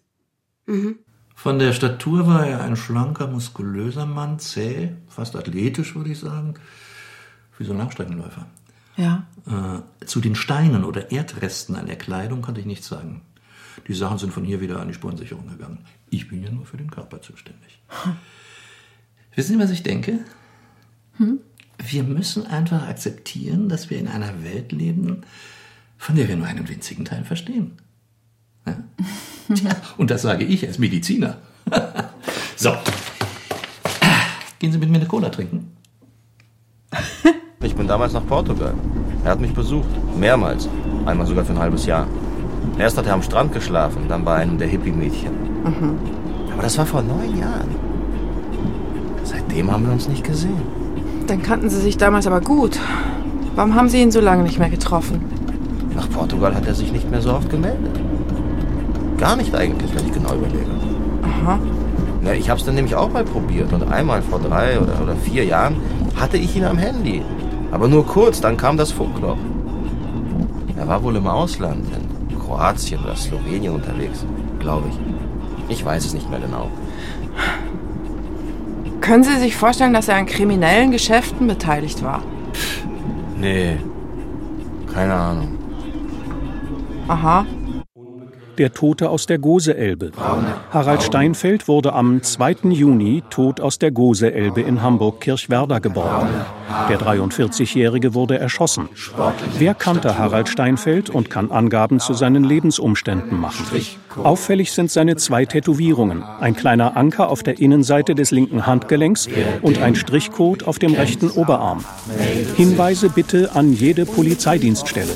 Von der Statur war er ein schlanker, muskulöser Mann, zäh, fast athletisch, würde ich sagen. Wie so ein Langstreckenläufer. Ja. Zu den Steinen oder Erdresten an der Kleidung konnte ich nichts sagen. Die Sachen sind von hier wieder an die Spurensicherung gegangen. Ich bin ja nur für den Körper zuständig. Wissen Sie, was ich denke? Wir müssen einfach akzeptieren, dass wir in einer Welt leben, von der wir nur einen winzigen Teil verstehen. Ja? Tja, und das sage ich als Mediziner. So. Gehen Sie mit mir eine Cola trinken? Ich bin damals nach Portugal. Er hat mich besucht. Mehrmals. Einmal sogar für ein halbes Jahr. Erst hat er am Strand geschlafen, dann bei einem der Hippie-Mädchen. Aber das war vor 9 Jahren. Seitdem haben wir uns nicht gesehen. Dann kannten Sie sich damals aber gut. Warum haben Sie ihn so lange nicht mehr getroffen? Nach Portugal hat er sich nicht mehr so oft gemeldet. Gar nicht eigentlich, wenn ich genau überlege. Aha. Ja, ich hab's dann nämlich auch mal probiert und einmal vor 3 oder 4 Jahren hatte ich ihn am Handy. Aber nur kurz, dann kam das Funkloch. Er war wohl im Ausland, in Kroatien oder Slowenien unterwegs, glaube ich. Ich weiß es nicht mehr genau. Können Sie sich vorstellen, dass er an kriminellen Geschäften beteiligt war? Nee, keine Ahnung. Aha. Der Tote aus der Gose-Elbe. Harald Steinfeld wurde am 2. Juni tot aus der Gose-Elbe in Hamburg-Kirchwerder geborgen. Der 43-Jährige wurde erschossen. Wer kannte Harald Steinfeld und kann Angaben zu seinen Lebensumständen machen? Auffällig sind seine 2 Tätowierungen. Ein kleiner Anker auf der Innenseite des linken Handgelenks und ein Strichcode auf dem rechten Oberarm. Hinweise bitte an jede Polizeidienststelle.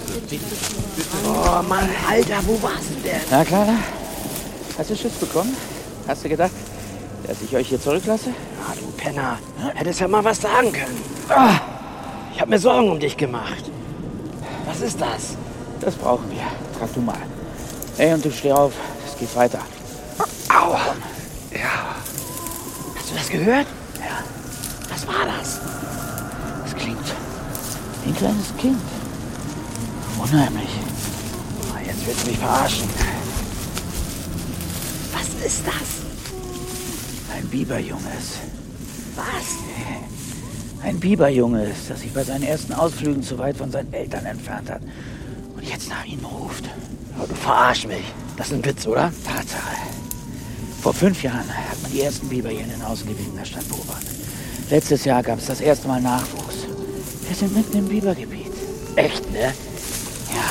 Oh Mann, Alter, wo warst du denn? Na, Kleiner, hast du Schiss bekommen? Hast du gedacht, dass ich euch hier zurücklasse? Ah, du Penner, hättest ja mal was sagen können. Ah, ich hab mir Sorgen um dich gemacht. Was ist das? Das brauchen wir. Trag du mal. Ey, und du steh auf, es geht weiter. Aua. Ja. Hast du das gehört? Ja. Was war das? Das klingt wie ein kleines Kind. Unheimlich. Jetzt willst du mich verarschen. Was ist das? Ein Biberjunges. Was? Ein Biberjunges, das sich bei seinen ersten Ausflügen zu weit von seinen Eltern entfernt hat und jetzt nach ihnen ruft. Aber du verarsch mich. Das ist ein Witz, oder? Tatsache. Vor 5 Jahren hat man die ersten Biber hier in den Außengebieten der Stadt beobachtet. Letztes Jahr gab es das erste Mal Nachwuchs. Wir sind mitten im Bibergebiet. Echt, ne? Ja.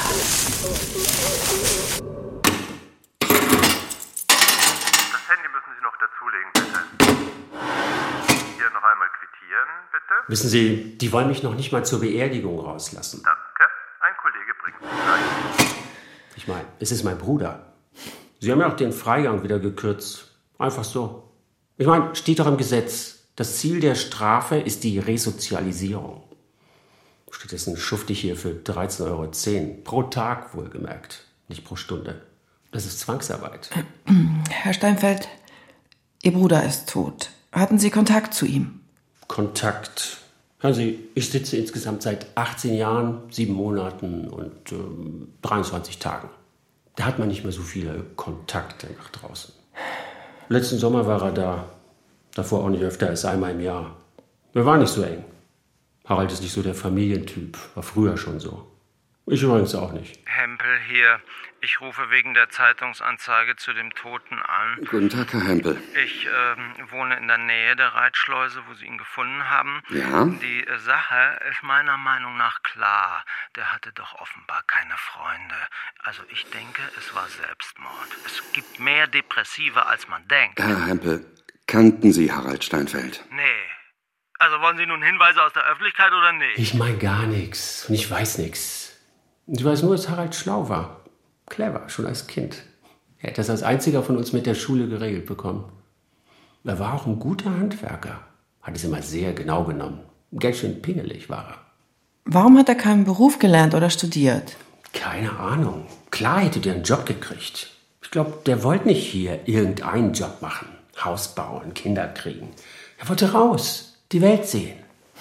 Das Handy müssen Sie noch dazulegen, bitte. Hier noch einmal quittieren, bitte. Wissen Sie, die wollen mich noch nicht mal zur Beerdigung rauslassen. Danke. Ein Kollege bringt Sie gleich. Ich meine, es ist mein Bruder. Sie haben ja auch den Freigang wieder gekürzt. Einfach so. Ich meine, steht doch im Gesetz. Das Ziel der Strafe ist die Resozialisierung. Stattdessen schufte ich hier für 13,10 Euro. Pro Tag wohlgemerkt, nicht pro Stunde. Das ist Zwangsarbeit. Herr Steinfeld, Ihr Bruder ist tot. Hatten Sie Kontakt zu ihm? Kontakt. Hören Sie, ich sitze insgesamt seit 18 Jahren, 7 Monaten und 23 Tagen. Da hat man nicht mehr so viele Kontakte nach draußen. Letzten Sommer war er da. Davor auch nicht öfter als einmal im Jahr. Wir waren nicht so eng. Harald ist nicht so der Familientyp. War früher schon so. Ich übrigens auch nicht. Hempel hier. Ich rufe wegen der Zeitungsanzeige zu dem Toten an. Guten Tag, Herr Hempel. Ich wohne in der Nähe der Reitschleuse, wo Sie ihn gefunden haben. Ja? Die Sache ist meiner Meinung nach klar. Der hatte doch offenbar keine Freunde. Also ich denke, es war Selbstmord. Es gibt mehr Depressive, als man denkt. Herr Hempel, kannten Sie Harald Steinfeld? Nee. Also wollen Sie nun Hinweise aus der Öffentlichkeit oder nicht? Ich meine gar nichts und ich weiß nichts. Ich weiß nur, dass Harald schlau war. Clever, schon als Kind. Er hat das als einziger von uns mit der Schule geregelt bekommen. Er war auch ein guter Handwerker. Hat es immer sehr genau genommen. Ganz schön pingelig war er. Warum hat er keinen Beruf gelernt oder studiert? Keine Ahnung. Klar hätte der einen Job gekriegt. Ich glaube, der wollte nicht hier irgendeinen Job machen. Haus bauen, Kinder kriegen. Er wollte raus, die Welt sehen.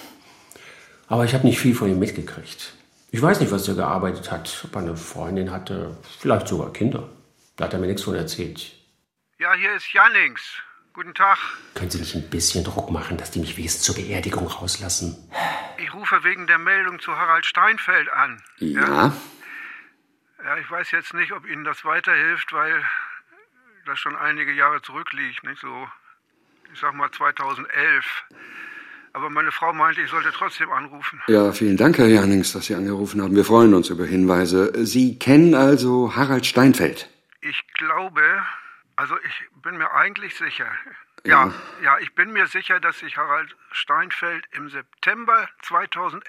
Aber ich habe nicht viel von ihm mitgekriegt. Ich weiß nicht, was er gearbeitet hat, ob er eine Freundin hatte, vielleicht sogar Kinder. Da hat er mir nichts von erzählt. Ja, hier ist Jannings. Guten Tag. Können Sie nicht ein bisschen Druck machen, dass die mich wenigstens zur Beerdigung rauslassen? Ich rufe wegen der Meldung zu Harald Steinfeld an. Ja? Ja, ich weiß jetzt nicht, ob Ihnen das weiterhilft, weil das schon einige Jahre zurückliegt, nicht so, ich sag mal 2011. Aber meine Frau meinte, ich sollte trotzdem anrufen. Ja, vielen Dank, Herr Jannings, dass Sie angerufen haben. Wir freuen uns über Hinweise. Sie kennen also Harald Steinfeld? Ich glaube, also ich bin mir eigentlich sicher. Ja, ich bin mir sicher, dass ich Harald Steinfeld im September 2011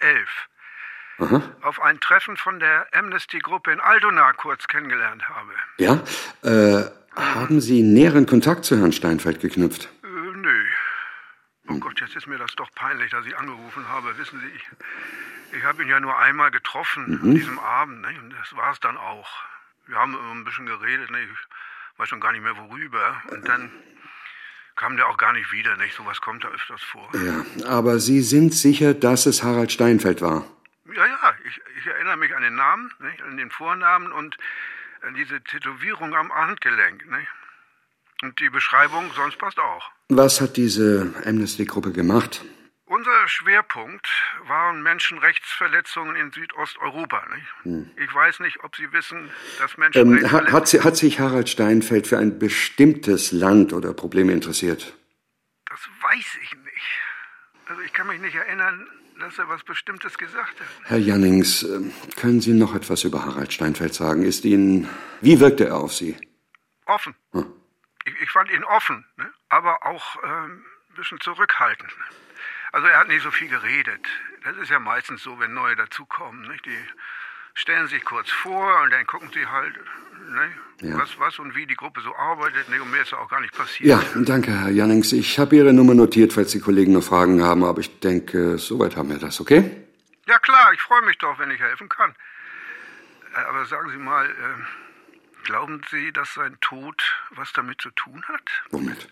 auf ein Treffen von der Amnesty-Gruppe in Altona kurz kennengelernt habe. Ja? Haben Sie näheren Kontakt zu Herrn Steinfeld geknüpft? Nö. Oh Gott, jetzt ist mir das doch peinlich, dass ich angerufen habe. Wissen Sie, ich habe ihn ja nur einmal getroffen an diesem Abend, ne? Und das war es dann auch. Wir haben immer ein bisschen geredet, ne? Ich weiß schon gar nicht mehr worüber. Und dann kam der auch gar nicht wieder, nicht? Sowas kommt da öfters vor. Ja, aber Sie sind sicher, dass es Harald Steinfeld war? Ja, ich erinnere mich an den Namen, nicht? An den Vornamen und an diese Tätowierung am Handgelenk, nicht? Und die Beschreibung sonst passt auch. Was hat diese Amnesty-Gruppe gemacht? Unser Schwerpunkt waren Menschenrechtsverletzungen in Südosteuropa. Nicht? Ich weiß nicht, ob Sie wissen, dass Menschenrechtsverletzungen... Hat sich Harald Steinfeld für ein bestimmtes Land oder Probleme interessiert? Das weiß ich nicht. Also ich kann mich nicht erinnern, dass er was Bestimmtes gesagt hat. Herr Jannings, können Sie noch etwas über Harald Steinfeld sagen? Wie wirkte er auf Sie? Offen. Ich fand ihn offen, ne? Aber auch ein bisschen zurückhaltend. Also er hat nicht so viel geredet. Das ist ja meistens so, wenn Neue dazukommen. Nicht? Die stellen sich kurz vor und dann gucken sie halt, ne? Was und wie die Gruppe so arbeitet. Ne? Und mehr ist ja auch gar nicht passiert. Ja, danke, Herr Jannings. Ich habe Ihre Nummer notiert, falls die Kollegen noch Fragen haben. Aber ich denke, soweit haben wir das, okay? Ja klar, ich freue mich doch, wenn ich helfen kann. Aber sagen Sie mal... Glauben Sie, dass sein Tod was damit zu tun hat? Womit?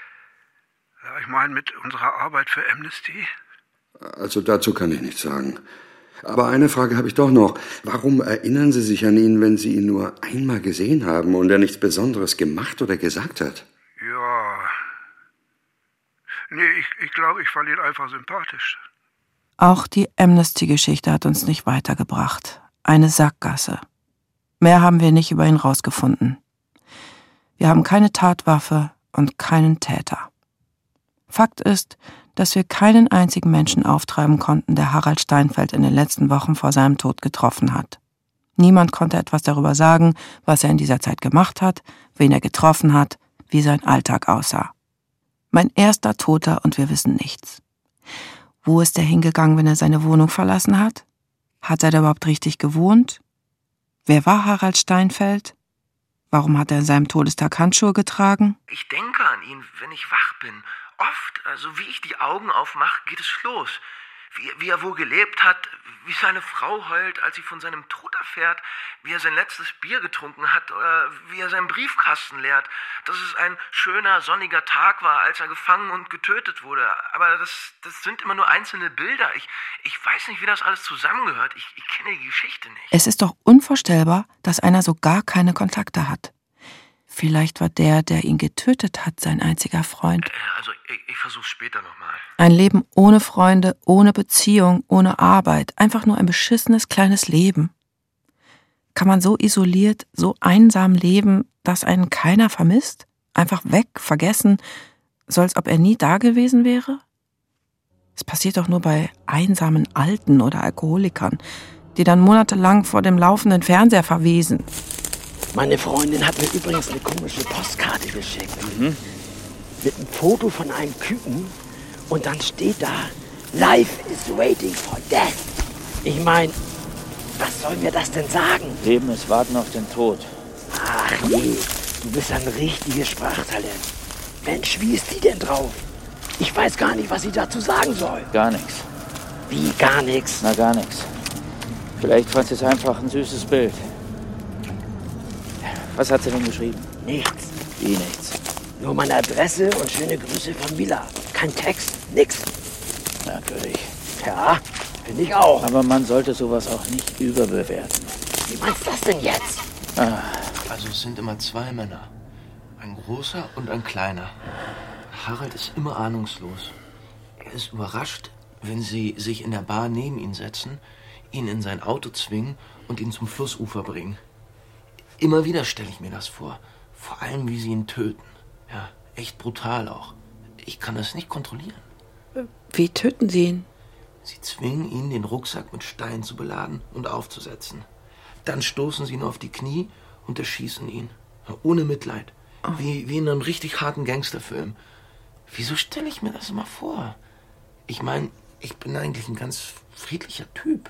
Ja, ich meine mit unserer Arbeit für Amnesty. Also dazu kann ich nichts sagen. Aber eine Frage habe ich doch noch. Warum erinnern Sie sich an ihn, wenn Sie ihn nur einmal gesehen haben und er nichts Besonderes gemacht oder gesagt hat? Ja. Nee, ich glaube, ich fand ihn einfach sympathisch. Auch die Amnesty-Geschichte hat uns nicht weitergebracht. Eine Sackgasse. Mehr haben wir nicht über ihn rausgefunden. Wir haben keine Tatwaffe und keinen Täter. Fakt ist, dass wir keinen einzigen Menschen auftreiben konnten, der Harald Steinfeld in den letzten Wochen vor seinem Tod getroffen hat. Niemand konnte etwas darüber sagen, was er in dieser Zeit gemacht hat, wen er getroffen hat, wie sein Alltag aussah. Mein erster Toter und wir wissen nichts. Wo ist er hingegangen, wenn er seine Wohnung verlassen hat? Hat er da überhaupt richtig gewohnt? Wer war Harald Steinfeld? Warum hat er an seinem Todestag Handschuhe getragen? Ich denke an ihn, wenn ich wach bin. oft, also wie ich die Augen aufmache, geht es los. Wie er wohl gelebt hat, wie seine Frau heult, als sie von seinem Tod erfährt, wie er sein letztes Bier getrunken hat oder wie er seinen Briefkasten leert, dass es ein schöner, sonniger Tag war, als er gefangen und getötet wurde. Aber das sind immer nur einzelne Bilder. Ich weiß nicht, wie das alles zusammengehört. Ich kenne die Geschichte nicht. Es ist doch unvorstellbar, dass einer so gar keine Kontakte hat. Vielleicht war der ihn getötet hat, sein einziger Freund. Also ich versuch's später nochmal. Ein Leben ohne Freunde, ohne Beziehung, ohne Arbeit. Einfach nur ein beschissenes kleines Leben. Kann man so isoliert, so einsam leben, dass einen keiner vermisst? Einfach weg, vergessen, so als ob er nie da gewesen wäre? Es passiert doch nur bei einsamen Alten oder Alkoholikern, die dann monatelang vor dem laufenden Fernseher verwesen. Meine Freundin hat mir übrigens eine komische Postkarte geschickt. Mit einem Foto von einem Küken. Und dann steht da, Life is waiting for death. Ich meine, was soll mir das denn sagen? Leben ist Warten auf den Tod. Ach je, du bist ein richtiges Sprachtalent. Mensch, wie ist die denn drauf? Ich weiß gar nicht, was sie dazu sagen soll. Gar nichts. Wie gar nichts? Na, gar nichts. Vielleicht fand sie es einfach ein süßes Bild. Was hat sie denn geschrieben? Nichts. Wie nichts? Nur meine Adresse und schöne Grüße von Mila. Kein Text, nix. Merkwürdig. Ja, finde ich auch. Aber man sollte sowas auch nicht überbewerten. Wie meinst du das denn jetzt? Also es sind immer zwei Männer. Ein großer und ein kleiner. Harald ist immer ahnungslos. Er ist überrascht, wenn sie sich in der Bar neben ihn setzen, ihn in sein Auto zwingen und ihn zum Flussufer bringen. Immer wieder stelle ich mir das vor. Vor allem, wie sie ihn töten. Ja, echt brutal auch. Ich kann das nicht kontrollieren. Wie töten sie ihn? Sie zwingen ihn, den Rucksack mit Steinen zu beladen und aufzusetzen. Dann stoßen sie ihn auf die Knie und erschießen ihn. Ohne Mitleid. Oh. Wie in einem richtig harten Gangsterfilm. Wieso stelle ich mir das immer vor? Ich meine, ich bin eigentlich ein ganz friedlicher Typ.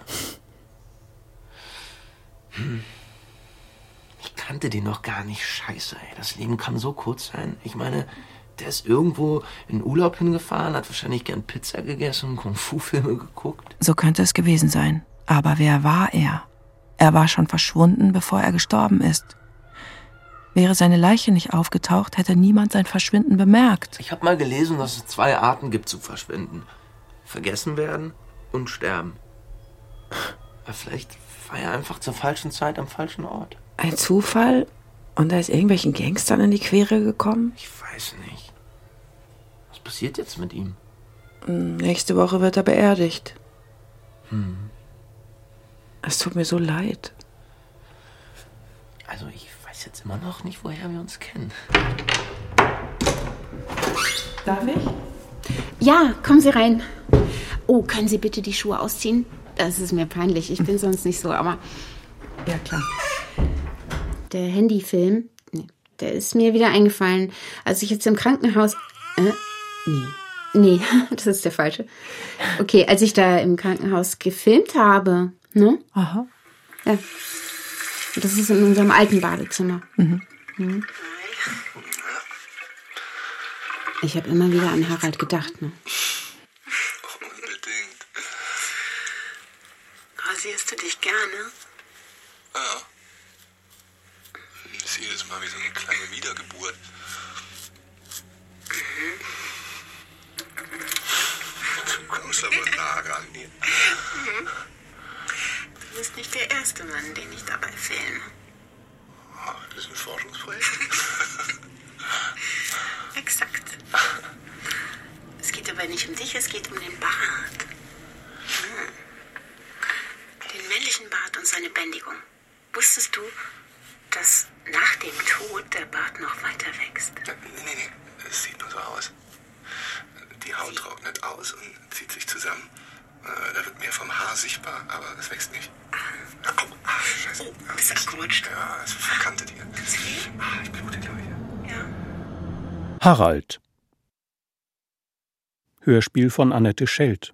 Ich kannte den noch gar nicht. Scheiße, ey. Das Leben kann so kurz sein. Ich meine, der ist irgendwo in Urlaub hingefahren, hat wahrscheinlich gern Pizza gegessen, Kung-Fu-Filme geguckt. So könnte es gewesen sein. Aber wer war er? Er war schon verschwunden, bevor er gestorben ist. Wäre seine Leiche nicht aufgetaucht, hätte niemand sein Verschwinden bemerkt. Ich habe mal gelesen, dass es 2 Arten gibt zu verschwinden. Vergessen werden und sterben. Vielleicht war er einfach zur falschen Zeit am falschen Ort. Ein Zufall? Und er ist irgendwelchen Gangstern in die Quere gekommen? Ich weiß nicht. Was passiert jetzt mit ihm? Nächste Woche wird er beerdigt. Es tut mir so leid. Also ich weiß jetzt immer noch nicht, woher wir uns kennen. Darf ich? Ja, kommen Sie rein. Oh, können Sie bitte die Schuhe ausziehen? Das ist mir peinlich. Ich bin sonst nicht so, aber... Ja, klar. Der Handyfilm, der ist mir wieder eingefallen, als ich jetzt im Krankenhaus... Nee, das ist der falsche. Okay, als ich da im Krankenhaus gefilmt habe, ne? Aha. Ja. Das ist in unserem alten Badezimmer. Mhm. Ich habe immer wieder an Harald gedacht, ne? Unbedingt. Rasierst du dich gerne? Ja. Das ist jedes Mal wie so eine kleine Wiedergeburt. Du kommst aber nah ran hier. Du bist nicht der erste Mann, den ich dabei filme. Oh, das ist ein Forschungsprojekt. Exakt. Es geht aber nicht um dich, es geht um den Bart. Den männlichen Bart und seine Bändigung. Wusstest du, dass nach dem Tod der Bart noch weiter wächst? Nee. Es sieht nur so aus. Die Haut trocknet aus und zieht sich zusammen. Da wird mehr vom Haar sichtbar, aber es wächst nicht. Scheiße. Oh, bist du abgerutscht? Ja, es verkantet hier. Ich blute, glaube ich. Ja. Harald. Hörspiel von Annette Schelt.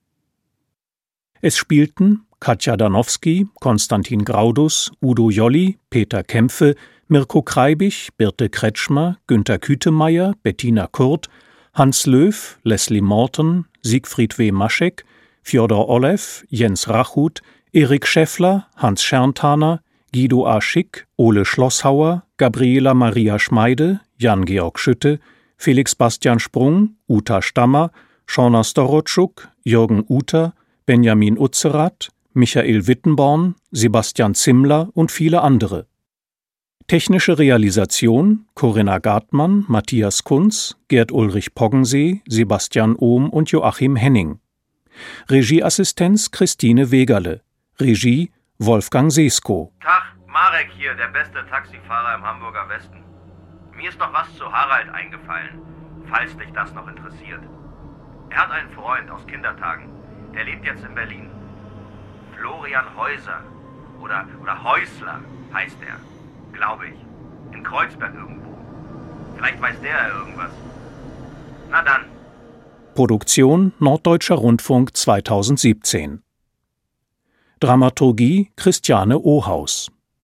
Es spielten Katja Danowski, Konstantin Graudus, Udo Jolly, Peter Kämpfe, Mirko Kreibich, Birte Kretschmer, Günter Kütemeyer, Bettina Kurt, Hans Löw, Leslie Morton, Siegfried W. Maschek, Fjodor Olew, Jens Rachut, Erik Schäffler, Hans Scherntaner, Guido A. Schick, Ole Schlosshauer, Gabriela Maria Schmeide, Jan-Georg Schütte, Felix Bastian Sprung, Uta Stammer, Shauna Storotschuk, Jürgen Uter, Benjamin Utzerath, Michael Wittenborn, Sebastian Zimmler und viele andere. Technische Realisation Corinna Gartmann, Matthias Kunz, Gerd-Ulrich Poggensee, Sebastian Ohm und Joachim Henning. Regieassistenz Christine Wegerle. Regie Wolfgang Sesko. Tag, Marek hier, der beste Taxifahrer im Hamburger Westen. Mir ist noch was zu Harald eingefallen, falls dich das noch interessiert. Er hat einen Freund aus Kindertagen, der lebt jetzt in Berlin. Florian Häuser oder Häusler heißt er, glaube ich. In Kreuzberg irgendwo. Vielleicht weiß der ja irgendwas. Na dann. Produktion Norddeutscher Rundfunk 2017. Dramaturgie Christiane Ohaus.